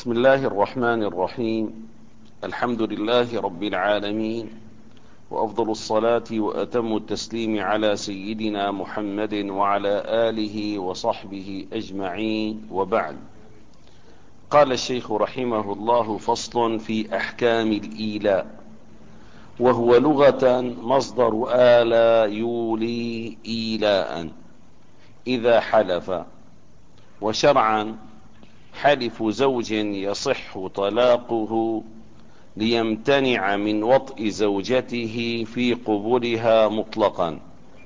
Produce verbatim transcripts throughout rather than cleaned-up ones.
بسم الله الرحمن الرحيم. الحمد لله رب العالمين، وأفضل الصلاة وأتم التسليم على سيدنا محمد وعلى آله وصحبه أجمعين، وبعد. قال الشيخ رحمه الله: فصل في أحكام الإيلاء، وهو لغة مصدر آلى يولي إيلاء إذا حلف، وشرعا حلف زوج يصح طلاقه ليمتنع من وطء زوجته في قبولها مطلقا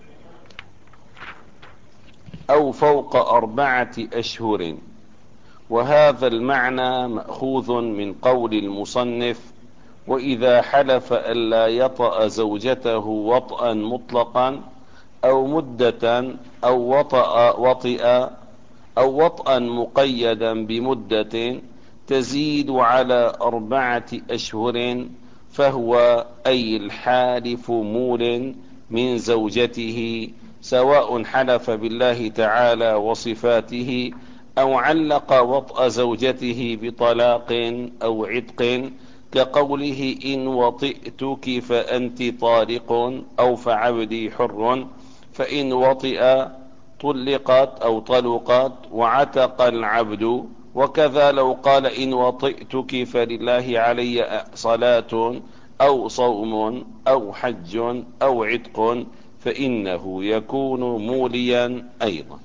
أو فوق أربعة أشهر. وهذا المعنى مأخوذ من قول المصنف: وإذا حلف ألا يطأ زوجته وطئا مطلقا أو مدة أو وطأ وطئ أو وطئا مقيدا بمدة تزيد على أربعة أشهر، فهو أي الحالف مول من زوجته، سواء حلف بالله تعالى وصفاته أو علق وطأ زوجته بطلاق أو عتق، كقوله: إن وطئتك فأنت طالق، أو فعبدي حر، فإن وطئ طلقت أو طلقت وعتق العبد. وكذا لو قال: إن وطئتك فلله علي صلاة أو صوم أو حج أو عتق، فإنه يكون موليا أيضا.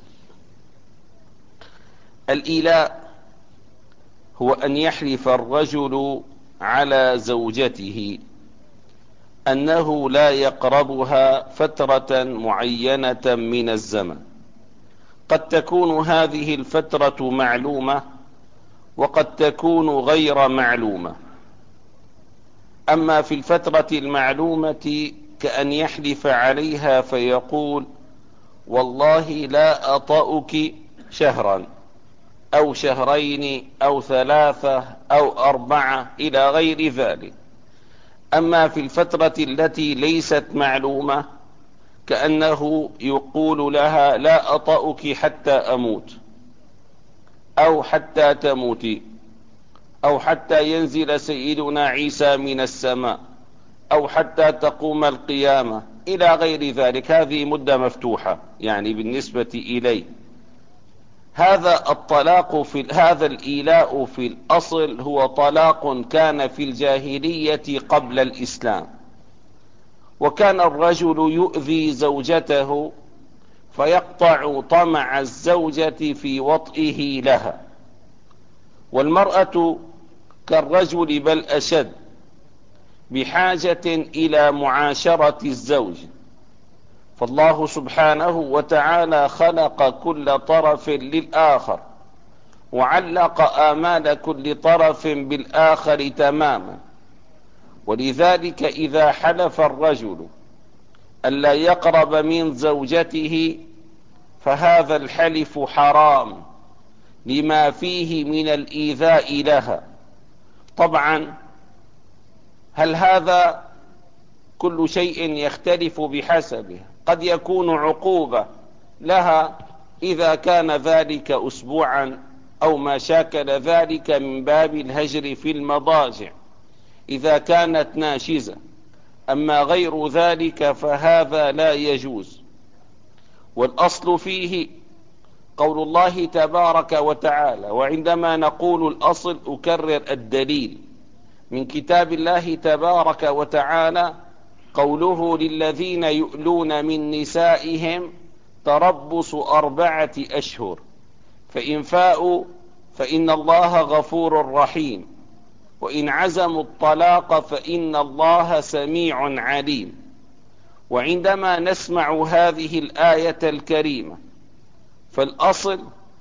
الإيلاء هو أن يحلف الرجل على زوجته أنه لا يقربها فترة معينة من الزمن. قد تكون هذه الفترة معلومة، وقد تكون غير معلومة. أما في الفترة المعلومة كأن يحلف عليها فيقول: والله لا أطأك شهرا أو شهرين أو ثلاثة أو أربعة إلى غير ذلك. أما في الفترة التي ليست معلومة كأنه يقول لها: لا أطأك حتى أموت، أو حتى تموتي، أو حتى ينزل سيدنا عيسى من السماء، أو حتى تقوم القيامة إلى غير ذلك. هذه مدة مفتوحة يعني بالنسبة إليه. هذا الطلاق في هذا الإيلاء في الأصل هو طلاق كان في الجاهلية قبل الإسلام، وكان الرجل يؤذي زوجته فيقطع طمع الزوجة في وطئه لها، والمرأة كالرجل بل أشد بحاجة إلى معاشرة الزوج. فالله سبحانه وتعالى خلق كل طرف للآخر، وعلق آمال كل طرف بالآخر تماما. ولذلك إذا حلف الرجل ألا يقرب من زوجته فهذا الحلف حرام لما فيه من الإيذاء لها. طبعا هل هذا كل شيء يختلف بحسبه؟ قد يكون عقوبة لها إذا كان ذلك أسبوعا أو ما شاكل ذلك من باب الهجر في المضاجع إذا كانت ناشزة. أما غير ذلك فهذا لا يجوز. والأصل فيه قول الله تبارك وتعالى. وعندما نقول الأصل أكرر الدليل من كتاب الله تبارك وتعالى، قوله: للذين يؤلون من نسائهم تربص أربعة أشهر فإن فاءوا فإن الله غفور رحيم، وإن عزموا الطلاق فإن الله سميع عليم. وعندما نسمع هذه الآية الكريمة فالأصل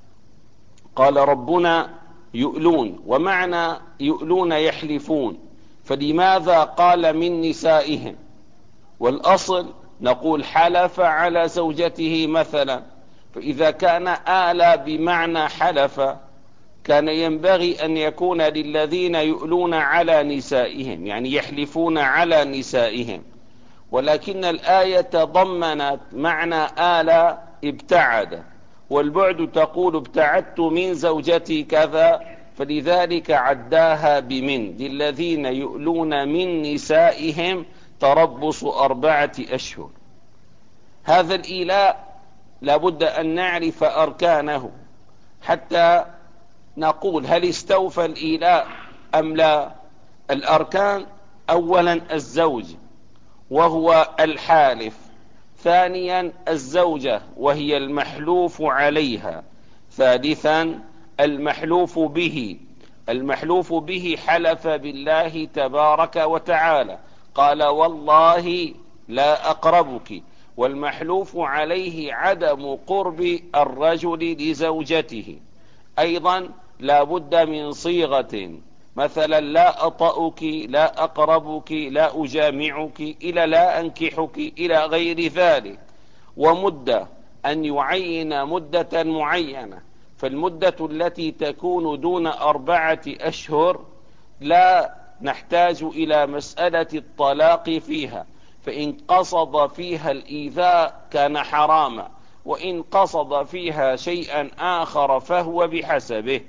قال ربنا يؤلون، ومعنى يؤلون يحلفون، فلماذا قال من نسائهم؟ والأصل نقول حلف على زوجته مثلا، فإذا كان آلى بمعنى حلف كان ينبغي أن يكون للذين يؤلون على نسائهم، يعني يحلفون على نسائهم. ولكن الآية ضمنت معنى آلى ابتعد، والبعد تقول ابتعدت من زوجتي كذا، فلذلك عداها بمن للذين يؤلون من نسائهم تربص أربعة أشهر. هذا الإيلاء لابد أن نعرف أركانه حتى نقول هل استوفى الإيلاء أم لا. الأركان: أولا الزوج وهو الحالف، ثانيا الزوجة وهي المحلوف عليها، ثالثا المحلوف به. المحلوف به حلف بالله تبارك وتعالى قال والله لا أقربك، والمحلوف عليه عدم قرب الرجل لزوجته. أيضا لا بد من صيغة، مثلا لا أطأك، لا أقربك، لا أجامعك، إلى لا أنكحك، إلى غير ذلك. ومدة، أن يعين مدة معينة، فالمدة التي تكون دون أربعة أشهر لا نحتاج إلى مسألة الطلاق فيها، فإن قصد فيها الإيذاء كان حراما، وإن قصد فيها شيئا آخر فهو بحسبه.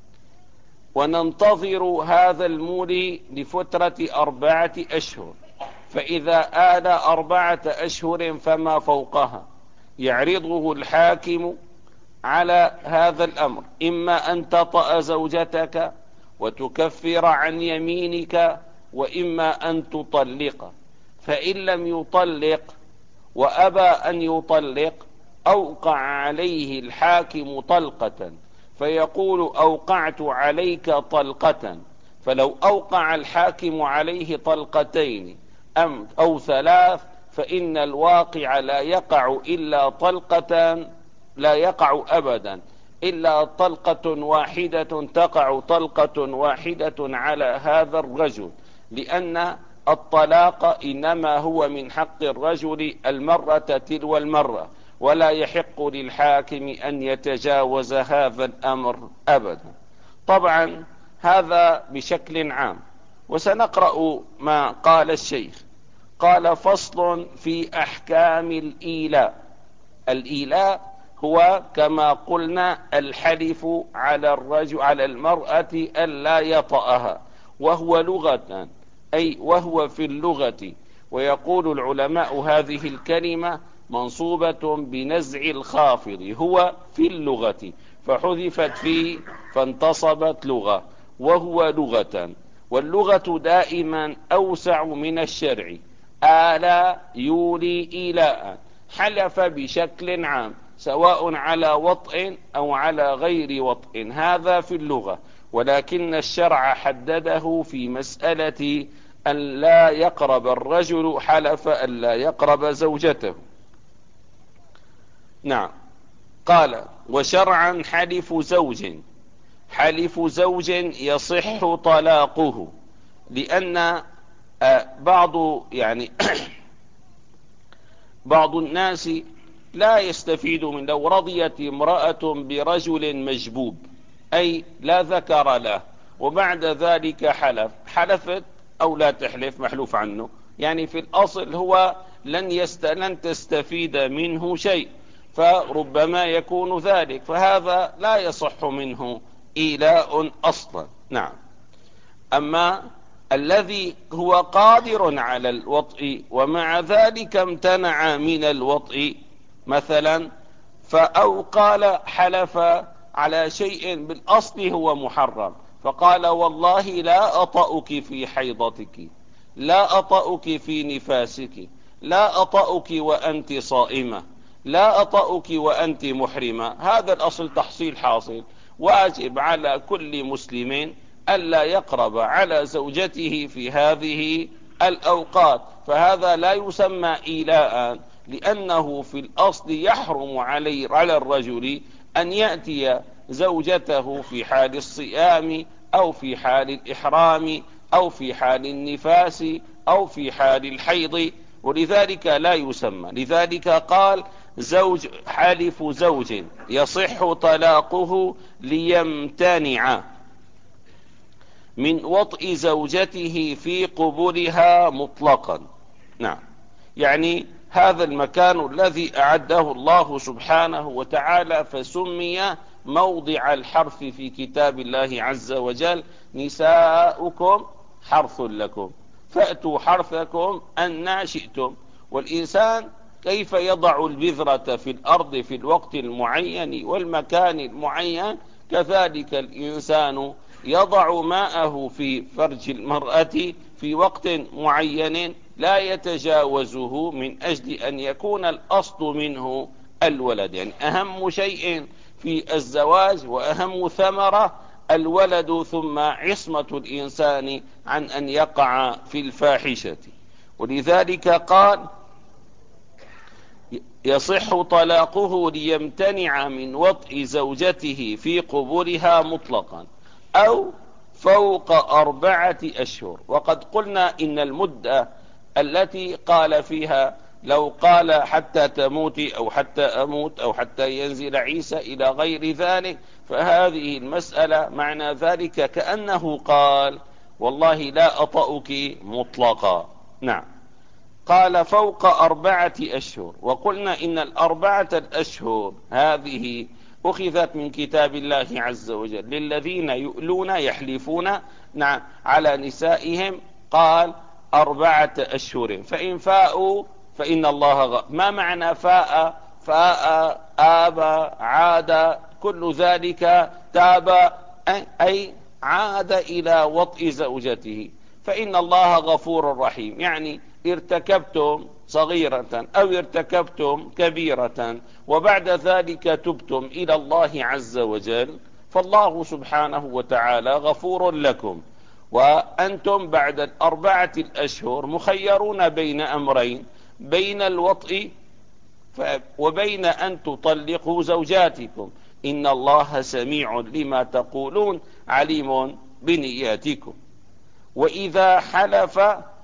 وننتظر هذا المولي لفترة أربعة أشهر، فإذا آل أربعة أشهر فما فوقها يعرضه الحاكم على هذا الأمر: إما أن تطأ زوجتك وتكفر عن يمينك، وإما أن تطلق. فإن لم يطلق وأبى أن يطلق أوقع عليه الحاكم طلقة، فيقول أوقعت عليك طلقة. فلو أوقع الحاكم عليه طلقتين أم أو ثلاث فإن الواقع لا يقع إلا طلقة، لا يقع أبدا إلا طلقة واحدة، تقع طلقة واحدة على هذا الرجل، لأن الطلاق إنما هو من حق الرجل المرة تلو المرة، ولا يحق للحاكم أن يتجاوز هذا الأمر أبدا. طبعا هذا بشكل عام. وسنقرأ ما قال الشيخ. قال: فصل في أحكام الإيلاء. الإيلاء هو كما قلنا الحلف على الرجل على المرأة ألا يطأها، وهو لغة أي وهو في اللغة. ويقول العلماء هذه الكلمة منصوبة بنزع الخافض، هو في اللغة، فحذفت فيه فانتصبت لغة، وهو لغة. واللغة دائما أوسع من الشرع. آلا يولي إيلاء، حلف بشكل عام سواء على وطء أو على غير وطء، هذا في اللغة. ولكن الشرع حدده في مسألة أن لا يقرب الرجل، حلف أن لا يقرب زوجته. نعم. قال: وشرعا حلف زوج. حلف زوج يصح طلاقه، لأن بعض يعني بعض الناس لا يستفيد من لو رضيت امرأة برجل مجبوب، أي لا ذكر له، وبعد ذلك حلف حلفت أو لا تحلف محلوف عنه، يعني في الأصل هو لن, يست... لن تستفيد منه شيء، فربما يكون ذلك، فهذا لا يصح منه إيلاء أصلا. نعم. أما الذي هو قادر على الوطء ومع ذلك امتنع من الوطء مثلا، فأو قال حلف على شيء بالأصل هو محرم، فقال والله لا أطأك في حيضتك، لا أطأك في نفاسك، لا أطأك وأنت صائمة، لا أطأك وأنت محرمة. هذا الأصل تحصيل حاصل. واجب على كل مسلم ألا يقرب على زوجته في هذه الأوقات، فهذا لا يسمى إيلاء، لأنه في الأصل يحرم علي على الرجل أن يأتي زوجته في حال الصيام أو في حال الإحرام أو في حال النفاس أو في حال الحيض، ولذلك لا يسمى. لذلك قال: زوج حلف زوج يصح طلاقه ليمتنع من وطئ زوجته في قبولها مطلقا. نعم. يعني هذا المكان الذي أعده الله سبحانه وتعالى فسمي موضع الحرف في كتاب الله عز وجل: نساؤكم حرث لكم فأتوا حرثكم أن شئتم. والإنسان كيف يضع البذرة في الأرض في الوقت المعين والمكان المعين، كذلك الإنسان يضع ماءه في فرج المرأة في وقت معين لا يتجاوزه من أجل أن يكون الأصل منه الولد. يعني أهم شيء في الزواج وأهم ثمرة الولد، ثم عصمة الإنسان عن أن يقع في الفاحشة. ولذلك قال: يصح طلاقه ليمتنع من وطء زوجته في قبورها مطلقا أو فوق أربعة أشهر. وقد قلنا إن المدة التي قال فيها لو قال حتى تموتي أو حتى أموت أو حتى ينزل عيسى إلى غير ذلك، فهذه المسألة معنى ذلك كأنه قال: والله لا أطأك مطلقا. نعم. قال: فوق أربعة أشهر. وقلنا إن الأربعة الأشهر هذه أخذت من كتاب الله عز وجل للذين يؤلون يحلفون نعم على نسائهم، قال: أربعة أشهر فإن فاءوا فإن الله غ... ما معنى فاء؟ فاء، آب، عاد، كل ذلك تاب، أي عاد إلى وطء زوجته، فإن الله غفور رحيم. يعني ارتكبتم صغيرة أو ارتكبتم كبيرة وبعد ذلك تبتم إلى الله عز وجل، فالله سبحانه وتعالى غفور لكم. وأنتم بعد الأربعة الأشهر مخيرون بين أمرين: بين الوطء وبين أن تطلقوا زوجاتكم. إن الله سميع لما تقولون عليم بنياتكم. وإذا حلف،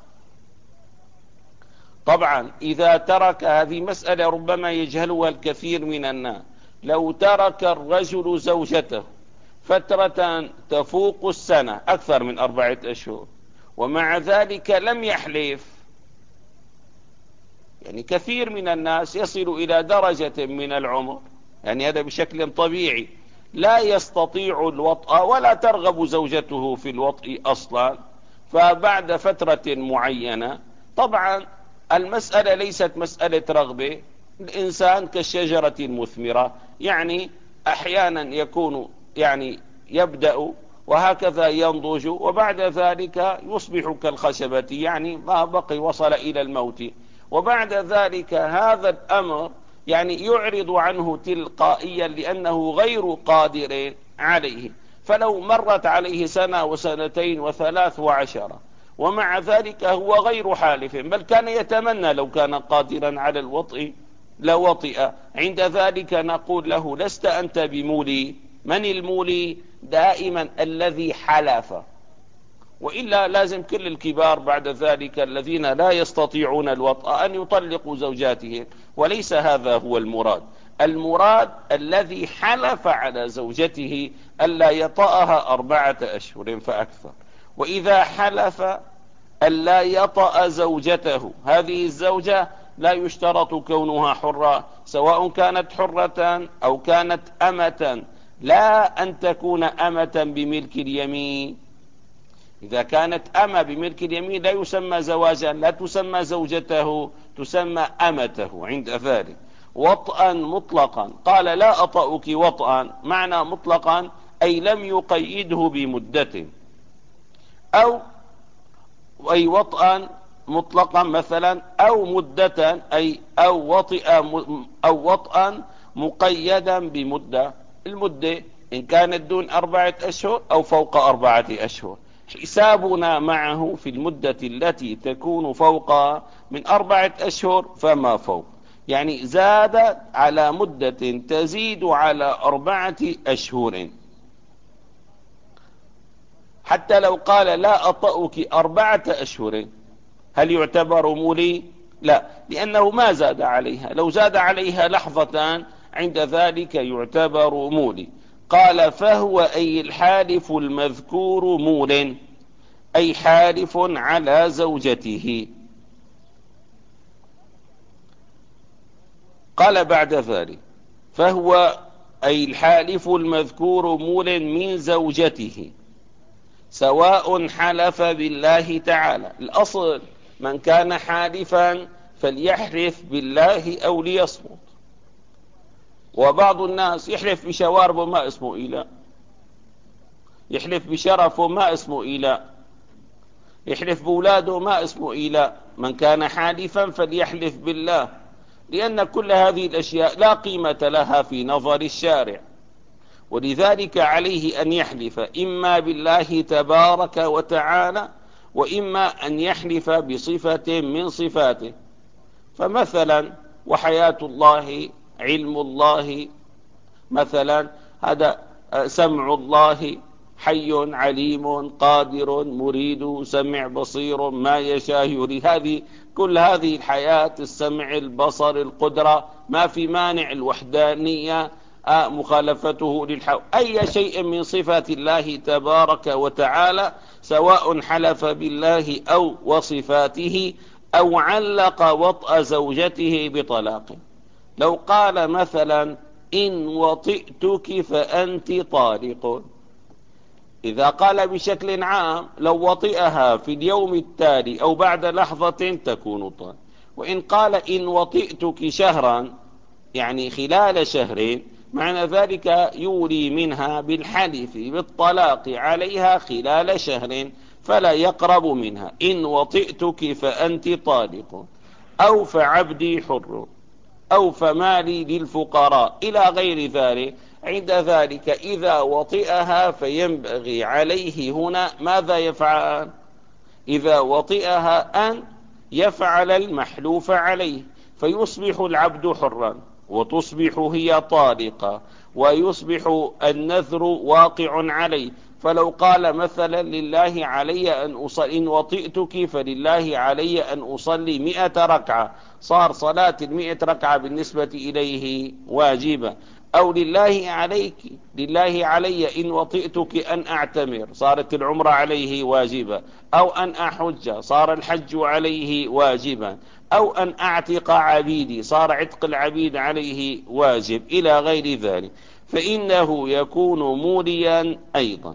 طبعا إذا ترك، هذه مسألة ربما يجهلها الكثير من الناس، لو ترك الرجل زوجته فترة تفوق السنة أكثر من أربعة أشهر ومع ذلك لم يحلف، يعني كثير من الناس يصل إلى درجة من العمر، يعني هذا بشكل طبيعي لا يستطيع الوطأ ولا ترغب زوجته في الوطء أصلا، فبعد فترة معينة، طبعا المسألة ليست مسألة رغبة، الإنسان كالشجرة المثمرة، يعني أحيانا يكون يعني يبدأ وهكذا ينضج وبعد ذلك يصبح كالخشبة، يعني ما بقي وصل إلى الموت، وبعد ذلك هذا الأمر يعني يعرض عنه تلقائيا لأنه غير قادر عليه. فلو مرت عليه سنة وسنتين وثلاث وعشرة ومع ذلك هو غير حالف، بل كان يتمنى لو كان قادرا على الوطء لوطئ، عند ذلك نقول له: لست أنت بمولي. من المولي؟ دائما الذي حلف، وإلا لازم كل الكبار بعد ذلك الذين لا يستطيعون الوطأ أن يطلقوا زوجاتهم، وليس هذا هو المراد. المراد الذي حلف على زوجته ألا يطأها أربعة أشهر فأكثر. وإذا حلف ألا يطأ زوجته، هذه الزوجة لا يشترط كونها حرة، سواء كانت حرة أو كانت أمة، لا أن تكون أمة بملك اليمين. إذا كانت أمة بملك اليمين لا يسمى زواجا، لا تسمى زوجته، تسمى أمته عند ذلك. وطئا مطلقا، قال: لا أطأك وطئا، معنى مطلقا أي لم يقيده بمدة، أو أي وطئا مطلقا مثلا، أو مدة أي أو وطئ أو وطئا مقيدا بمدة. المدة إن كانت دون أربعة أشهر أو فوق أربعة أشهر، حسابنا معه في المدة التي تكون فوق من أربعة أشهر فما فوق، يعني زاد على مدة تزيد على أربعة أشهر. حتى لو قال: لا أطأك أربعة أشهر، هل يعتبر مولي؟ لا، لأنه ما زاد عليها. لو زاد عليها لحظة عند ذلك يعتبر مولي. قال: فهو أي الحالف المذكور مول، أي حالف على زوجته. قال بعد ذلك: فهو أي الحالف المذكور مول من زوجته، سواء حلف بالله تعالى. الأصل من كان حالفا فليحلف بالله أو ليصمت. وبعض الناس يحلف بشواربه ما اسمه إيلاء، يحلف بشرفه ما اسمه إيلاء، يحلف بولاده ما اسمه إيلاء. من كان حالفا فليحلف بالله، لأن كل هذه الأشياء لا قيمة لها في نظر الشارع، ولذلك عليه أن يحلف إما بالله تبارك وتعالى، وإما أن يحلف بصفة من صفاته. فمثلا وحياة الله، علم الله، مثلا هذا سمع الله، حي عليم قادر مريد سمع بصير ما يشاء يريد. هذه كل هذه الحياة، السمع البصر القدرة، ما في مانع. الوحدانية مخالفته للحق. أي شيء من صفات الله تبارك وتعالى، سواء حلف بالله أو وصفاته، أو علق وطأ زوجته بطلاق. لو قال مثلا إن وطئتك فأنت طالق، إذا قال بشكل عام لو وطئها في اليوم التالي أو بعد لحظة تكون طالق. وإن قال إن وطئتك شهرا، يعني خلال شهرين، معنى ذلك يولي منها بالحلف بالطلاق عليها خلال شهر، فلا يقرب منها. إن وطئتك فأنت طالق، أو فعبدي حر، أو فمالي للفقراء، إلى غير ذلك. عند ذلك إذا وطئها فينبغي عليه هنا ماذا يفعل؟ إذا وطئها أن يفعل المحلوف عليه، فيصبح العبد حرا، وتصبح هي طالقة، ويصبح النذر واقع عليه. فلو قال مثلا لله علي أن أصلي، إن وطئتك فلله علي أن أصلي مئة ركعة، صار صلاة المئة ركعة بالنسبة إليه واجبة. أو لله عليك، لله علي إن وطئتك أن أعتمر، صارت العمرة عليه واجبة. أو أن أحج، صار الحج عليه واجبا. أو أن أعتق عبيدي، صار عتق العبيد عليه واجب، إلى غير ذلك. فإنه يكون موليا أيضا.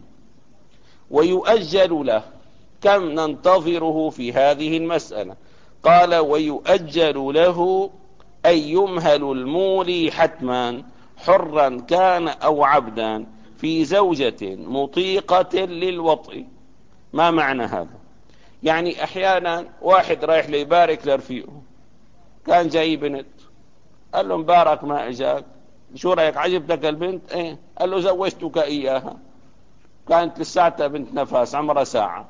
ويؤجل له. كم ننتظره في هذه المسألة؟ قال ويؤجل له، أي يمهل المولي حتما، حرا كان أو عبدا، في زوجة مطيقة للوطء. ما معنى هذا؟ يعني أحيانا واحد رايح ليبارك لرفيقه، كان جاي بنت، قال له مبارك ما اجاك، شو رايك عجبتك البنت؟ ايه. قال له زوجتك اياها، كانت لساتها بنت نفاس عمرها ساعة.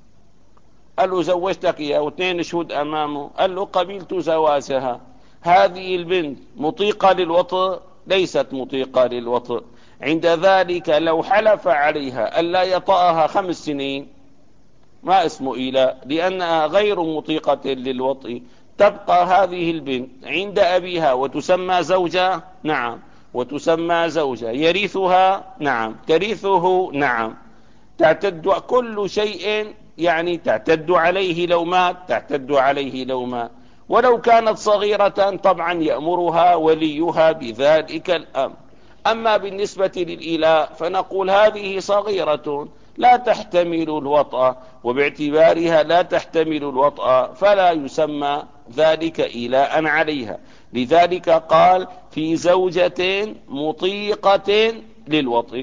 قال له زوجتك اياها، واثنين شهود امامه، قال له قبلت زواجها. هذه البنت مطيقة للوطء؟ ليست مطيقة للوطء. عند ذلك لو حلف عليها ألا يطأها خمس سنين ما اسمه إيلاء، لأنها غير مطيقة للوطء. تبقى هذه البنت عند أبيها وتسمى زوجة، نعم، وتسمى زوجة. يرثها، نعم، ترثه، نعم، تعتد كل شيء، يعني تعتد عليه لو مات، تعتد عليه لو مات. ولو كانت صغيرة طبعا يأمرها وليها بذلك الأمر. أما بالنسبة للإيلاء فنقول هذه صغيرة لا تحتمل الوطأ، وباعتبارها لا تحتمل الوطأ فلا يسمى ذلك إيلاء عليها. لذلك قال في زوجة مطيقة للوطء.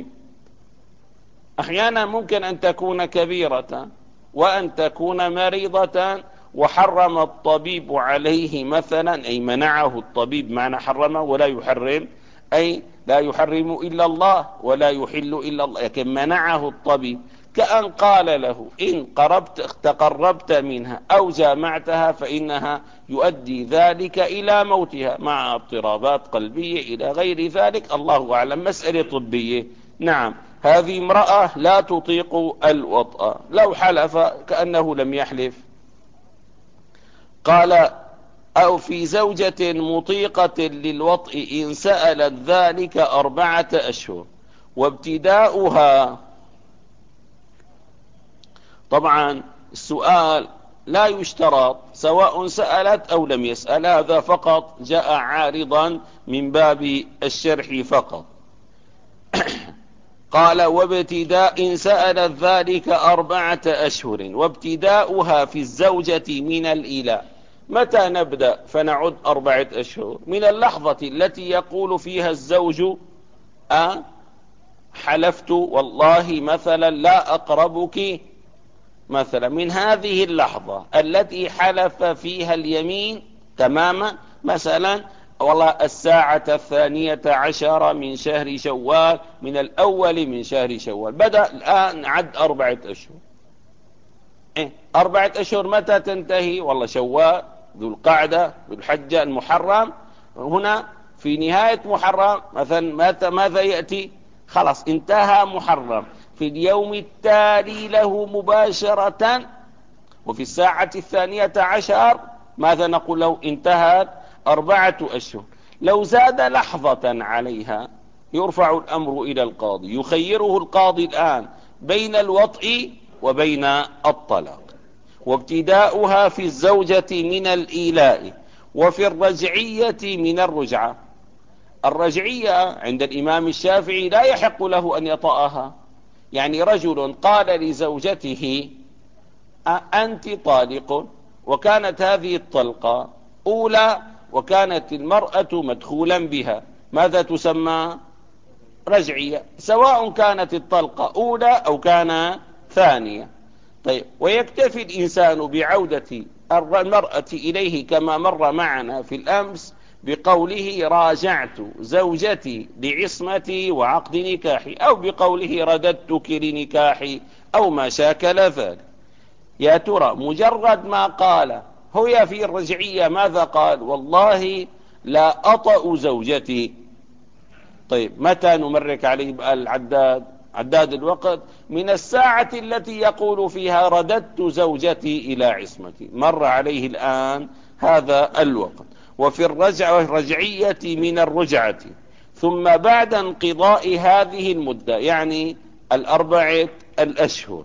أحيانا ممكن أن تكون كبيرة وأن تكون مريضة، وحرم الطبيب عليه مثلا، أي منعه الطبيب، معنى حرمه ولا يحرم، أي لا يحرم إلا الله ولا يحل إلا الله، لكن منعه الطبيب. كأن قال له إن قربت تقربت منها أو جامعتها فإنها يؤدي ذلك إلى موتها، مع اضطرابات قلبية إلى غير ذلك، الله أعلم، مسألة طبية. نعم، هذه امرأة لا تطيق الوطأ، لو حلف كأنه لم يحلف. قال أو في زوجة مطيقة للوطء إن سألت ذلك أربعة أشهر. وابتداؤها، طبعا السؤال لا يشترط سواء سألت أو لم يسأل، هذا فقط جاء عارضا من باب الشرح فقط. قال وابتداء إن سألت ذلك أربعة أشهر وابتداؤها في الزوجة من الإله. متى نبدأ فنعد أربعة أشهر؟ من اللحظة التي يقول فيها الزوج أه حلفت والله مثلا لا أقربك، مثلا من هذه اللحظة التي حلف فيها اليمين تماما، مثلا والله الساعة الثانية عشر من شهر شوال، من الأول من شهر شوال، بدأ الآن عد أربعة أشهر. إيه؟ أربعة أشهر متى تنتهي؟ والله شوال، ذو القعدة، ذو الحجة، المحرم. هنا في نهاية محرم مثلا متى ماذا يأتي؟ خلاص انتهى محرم، في اليوم التالي له مباشرة وفي الساعة الثانية عشر ماذا نقول له؟ انتهت أربعة أشهر. لو زاد لحظة عليها يرفع الأمر إلى القاضي، يخيره القاضي الآن بين الوطء وبين الطلاق. وابتداؤها في الزوجة من الإيلاء، وفي الرجعية من الرجعة. الرجعية عند الإمام الشافعي لا يحق له أن يطأها. يعني رجل قال لزوجته أنت طالق، وكانت هذه الطلقة أولى وكانت المرأة مدخولا بها، ماذا تسمى؟ رجعية، سواء كانت الطلقة أولى أو كان ثانية. طيب، ويكتفي الإنسان بعودة المرأة إليه كما مر معنا في الأمس بقوله راجعت زوجتي لعصمتي وعقد نكاحي، أو بقوله رددتك لنكاحي، أو ما شاكل ذلك. يا ترى مجرد ما قال هو في الرجعية ماذا قال؟ والله لا أطأ زوجتي. طيب، متى نمرك عليه العداد؟ عداد الوقت من الساعة التي يقول فيها رددت زوجتي إلى عصمتي، مر عليه الآن هذا الوقت. وفي الرجعة الرجعية من الرجعة، ثم بعد انقضاء هذه المدة يعني الأربعة الأشهر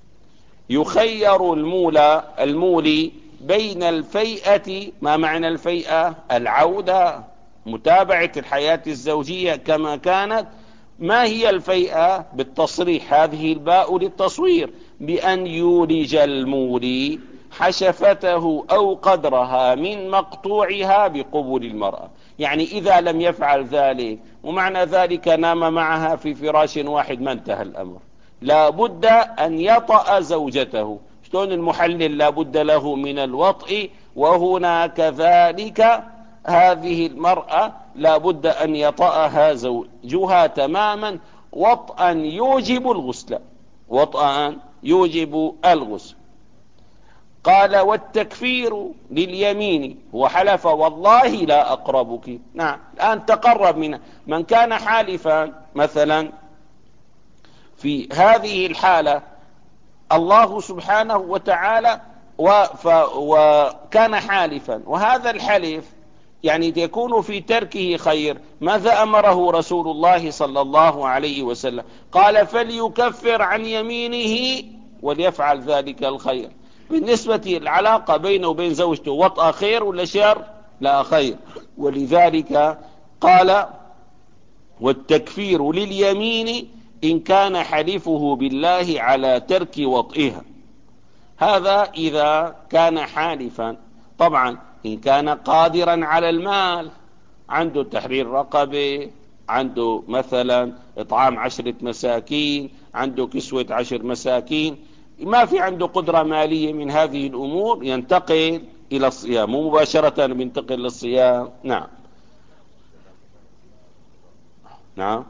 يخير المولى المولي بين الفيئة. ما معنى الفيئة؟ العودة، متابعة الحياة الزوجية كما كانت. ما هي الفيئة؟ بالتصريح، هذه الباء للتصوير، بأن يولج المولي حشفته أو قدرها من مقطوعها بقبول المرأة. يعني إذا لم يفعل ذلك ومعنى ذلك نام معها في فراش واحد ما انتهى الأمر، لا بد أن يطأ زوجته. شلون المحلل لا بد له من الوطء، وهنا كذلك هذه المرأة لا بد أن يطأها زوجها تماما وطئا يوجب الغسل، وطئا يوجب الغسل. قال والتكفير لليمين، هو حلف والله لا أقربك. نعم، الآن تقرب منه. من كان حالفا مثلا في هذه الحالة الله سبحانه وتعالى وكان حالفا، وهذا الحلف يعني يكون في تركه خير، ماذا أمره رسول الله صلى الله عليه وسلم؟ قال فليكفر عن يمينه وليفعل ذلك الخير. بالنسبة العلاقة بينه وبين زوجته وطأ خير ولا شر؟ لا، خير. ولذلك قال والتكفير لليمين إن كان حلفه بالله على ترك وطئها. هذا إذا كان حالفا. طبعا إن كان قادرا على المال، عنده تحرير رقبة، عنده مثلا إطعام عشرة مساكين، عنده كسوة عشر مساكين، ما في عنده قدرة مالية من هذه الأمور، ينتقل إلى الصيام، مباشرة ينتقل للصيام. نعم نعم.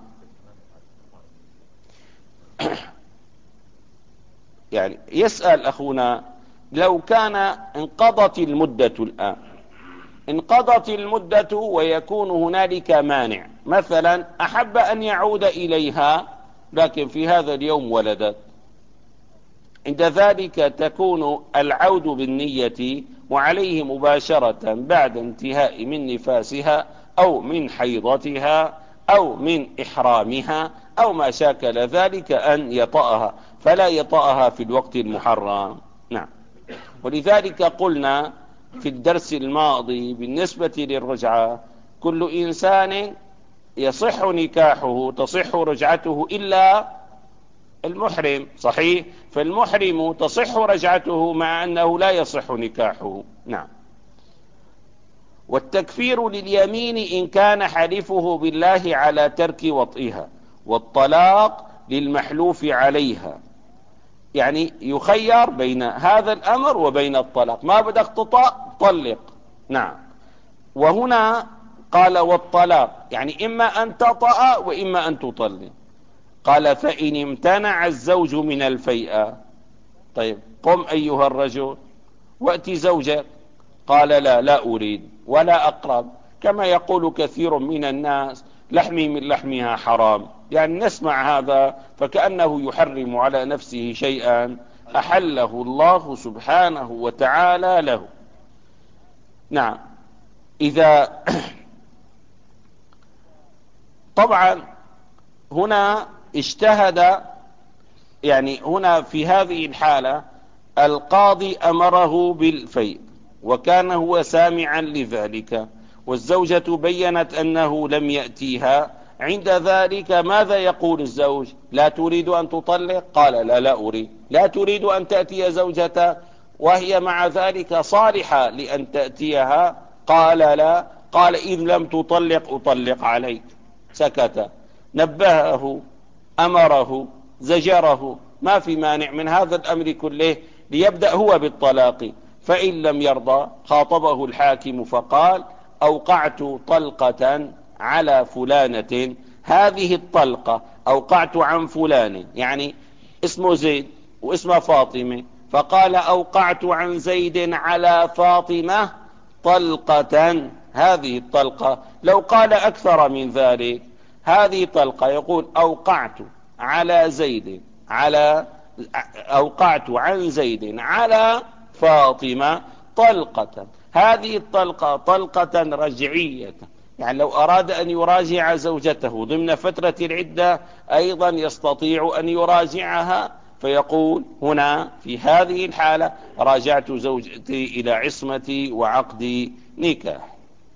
يعني يسأل أخونا لو كان انقضت المدة الآن، انقضت المدة ويكون هنالك مانع، مثلا أحب أن يعود إليها لكن في هذا اليوم ولدت، عند ذلك تكون العود بالنية وعليه مباشرة بعد انتهاء من نفاسها أو من حيضتها أو من إحرامها أو ما شاكل ذلك أن يطأها، فلا يطأها في الوقت المحرم. نعم. ولذلك قلنا في الدرس الماضي بالنسبة للرجعة كل إنسان يصح نكاحه تصح رجعته إلا المحرم، صحيح؟ فالمحرم تصح رجعته مع أنه لا يصح نكاحه. نعم. والتكفير لليمين إن كان حلفه بالله على ترك وطئها، والطلاق للمحلوف عليها. يعني يخير بين هذا الأمر وبين الطلاق، ما بدك تطأ طلق. نعم. وهنا قال والطلاق، يعني إما أن تطأ وإما أن تطلق. قال فإن امتنع الزوج من الفيئة، طيب قم أيها الرجل وأتي زوجك. قال لا لا أريد ولا أقرب، كما يقول كثير من الناس لحمي من لحمها حرام. يعني نسمع هذا فكأنه يحرم على نفسه شيئا أحله الله سبحانه وتعالى له. نعم. إذا طبعا هنا اجتهد، يعني هنا في هذه الحالة القاضي أمره بالفيء وكان هو سامعا لذلك، والزوجة بيّنت أنه لم يأتيها. عند ذلك ماذا يقول الزوج؟ لا تريد أن تطلق؟ قال لا لا أريد. لا تريد أن تأتي زوجته وهي مع ذلك صالحة لأن تأتيها؟ قال لا. قال إذ لم تطلق أطلق عليك. سكت. نبهه، أمره، زجره، ما في مانع من هذا الأمر كله ليبدأ هو بالطلاق. فإن لم يرضى خاطبه الحاكم فقال أوقعت طلقة على فلانة، هذه الطلقة أوقعت عن فلان، يعني اسمه زيد واسمه فاطمة، فقال أوقعت عن زيد على فاطمة طلقة، هذه الطلقة. لو قال أكثر من ذلك هذه طلقة، يقول أوقعت على زيد على أوقعت عن زيد على فاطمة طلقة، هذه الطلقة طلقة رجعية. يعني لو أراد أن يراجع زوجته ضمن فترة العدة أيضا يستطيع أن يراجعها، فيقول هنا في هذه الحالة راجعت زوجتي إلى عصمتي وعقد نكاح.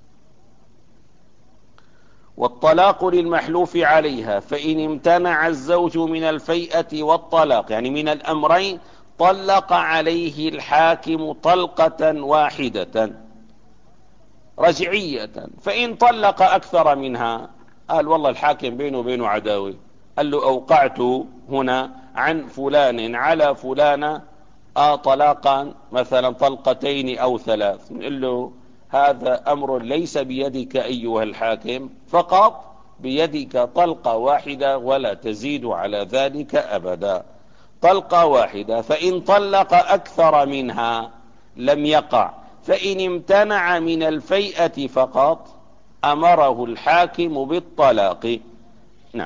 والطلاق للمحلوف عليها، فإن امتنع الزوج من الفيئة والطلاق، يعني من الأمرين، طلق عليه الحاكم طلقة واحدة رجعية. فإن طلق أكثر منها، قال والله الحاكم بينه وبينه عداوة، قال له أوقعت هنا عن فلان على فلانة آه طلاقا مثلا طلقتين أو ثلاث، نقول له هذا أمر ليس بيدك أيها الحاكم، فقط بيدك طلقة واحدة ولا تزيد على ذلك أبدا، طلقة واحدة. فإن طلق أكثر منها لم يقع. فإن امتنع من الفيئة فقط أمره الحاكم بالطلاق. نعم.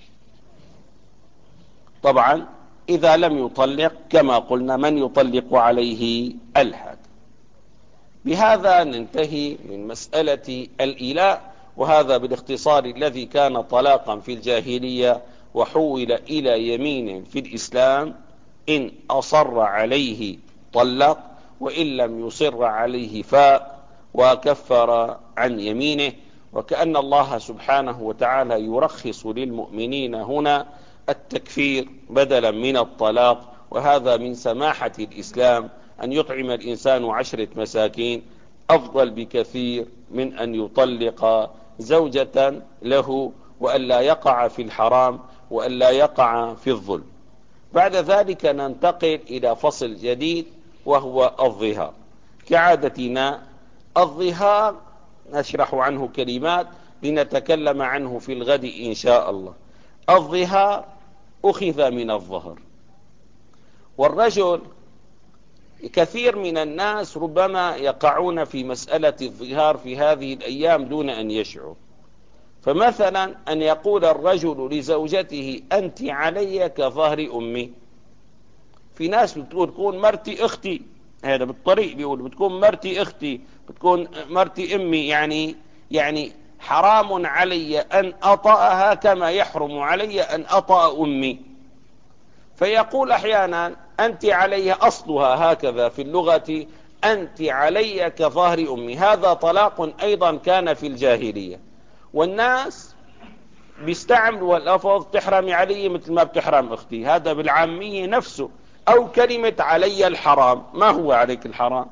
طبعا إذا لم يطلق كما قلنا من يطلق عليه الحاكم. بهذا ننتهي من مسألة الإيلاء، وهذا بالاختصار الذي كان طلاقا في الجاهلية وحول إلى يمين في الإسلام. إن أصر عليه طلق، وإن لم يصر عليه فاء وكفر عن يمينه. وكأن الله سبحانه وتعالى يرخص للمؤمنين هنا التكفير بدلا من الطلاق، وهذا من سماحة الإسلام. أن يطعم الإنسان عشرة مساكين أفضل بكثير من أن يطلق زوجة له، وأن لا يقع في الحرام وأن لا يقع في الظلم. بعد ذلك ننتقل إلى فصل جديد وهو الظهار. كعادتنا الظهار نشرح عنه كلمات لنتكلم عنه في الغد إن شاء الله. الظهار أخذ من الظهر، والرجل كثير من الناس ربما يقعون في مسألة الظهار في هذه الأيام دون أن يشعر. فمثلا أن يقول الرجل لزوجته أنت علي كظهر أمي. في ناس بتقول تكون مرتي أختي، هذا بالطريق بيقول بتكون مرتي أختي، بتكون مرتي أمي، يعني يعني حرام علي أن أطأها كما يحرم علي أن أطأ أمي. فيقول أحيانا أنت علي، أصلها هكذا في اللغة أنت علي كظهر أمي. هذا طلاق أيضا كان في الجاهلية، والناس بيستعملوا اللفظ تحرمي علي مثل ما بتحرم اختي، هذا بالعامية نفسه. او كلمة علي الحرام، ما هو عليك الحرام؟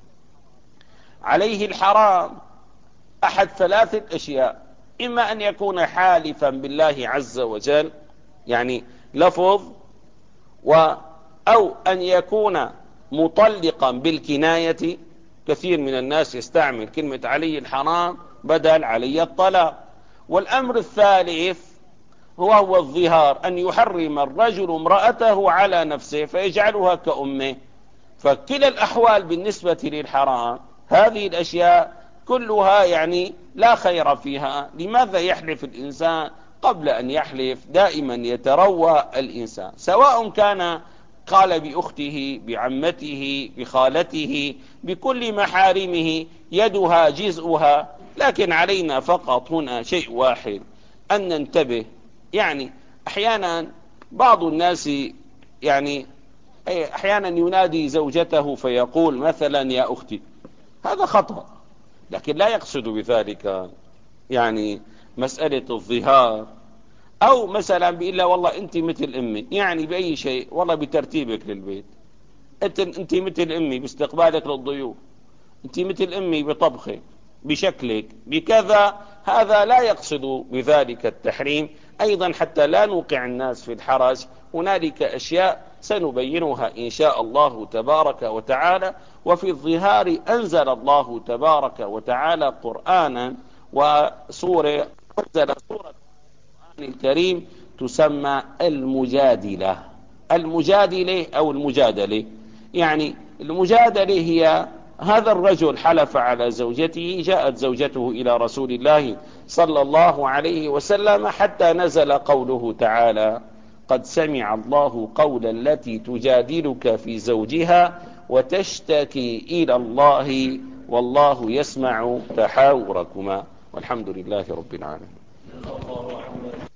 عليه الحرام احد ثلاثة اشياء: اما ان يكون حالفا بالله عز وجل، يعني لفظ، و او ان يكون مطلقا بالكناية. كثير من الناس يستعمل كلمة علي الحرام بدل علي الطلاق. والامر الثالث هو هو الظهار، ان يحرم الرجل امرأته على نفسه فيجعلها كأمه. فكلا الاحوال بالنسبة للحرام هذه الاشياء كلها يعني لا خير فيها. لماذا يحلف الانسان؟ قبل ان يحلف دائما يتروى الانسان، سواء كان قال بأخته، بعمته، بخالته، بكل محارمه، يدها جزءها. لكن علينا فقط هنا شيء واحد، أن ننتبه. يعني أحيانا بعض الناس يعني أحيانا ينادي زوجته فيقول مثلا يا أختي، هذا خطأ، لكن لا يقصد بذلك يعني مسألة الظهار. او مثلا بيقول لها والله انت مثل امي، يعني باي شيء، والله بترتيبك للبيت، انت انت مثل امي باستقبالك للضيوف، انت مثل امي بطبخك، بشكلك، بكذا. هذا لا يقصد بذلك التحريم. ايضا حتى لا نوقع الناس في الحرج، هنالك اشياء سنبينها ان شاء الله تبارك وتعالى. وفي الظهار انزل الله تبارك وتعالى قرآنا وسورة، انزل سورة الكريم تسمى المجادلة. المجادلة او المجادلة، يعني المجادلة هي هذا الرجل حلف على زوجته، جاءت زوجته الى رسول الله صلى الله عليه وسلم حتى نزل قوله تعالى: قد سمع الله قول التي تجادلك في زوجها وتشتكي الى الله والله يسمع تحاوركما. والحمد لله رب العالمين.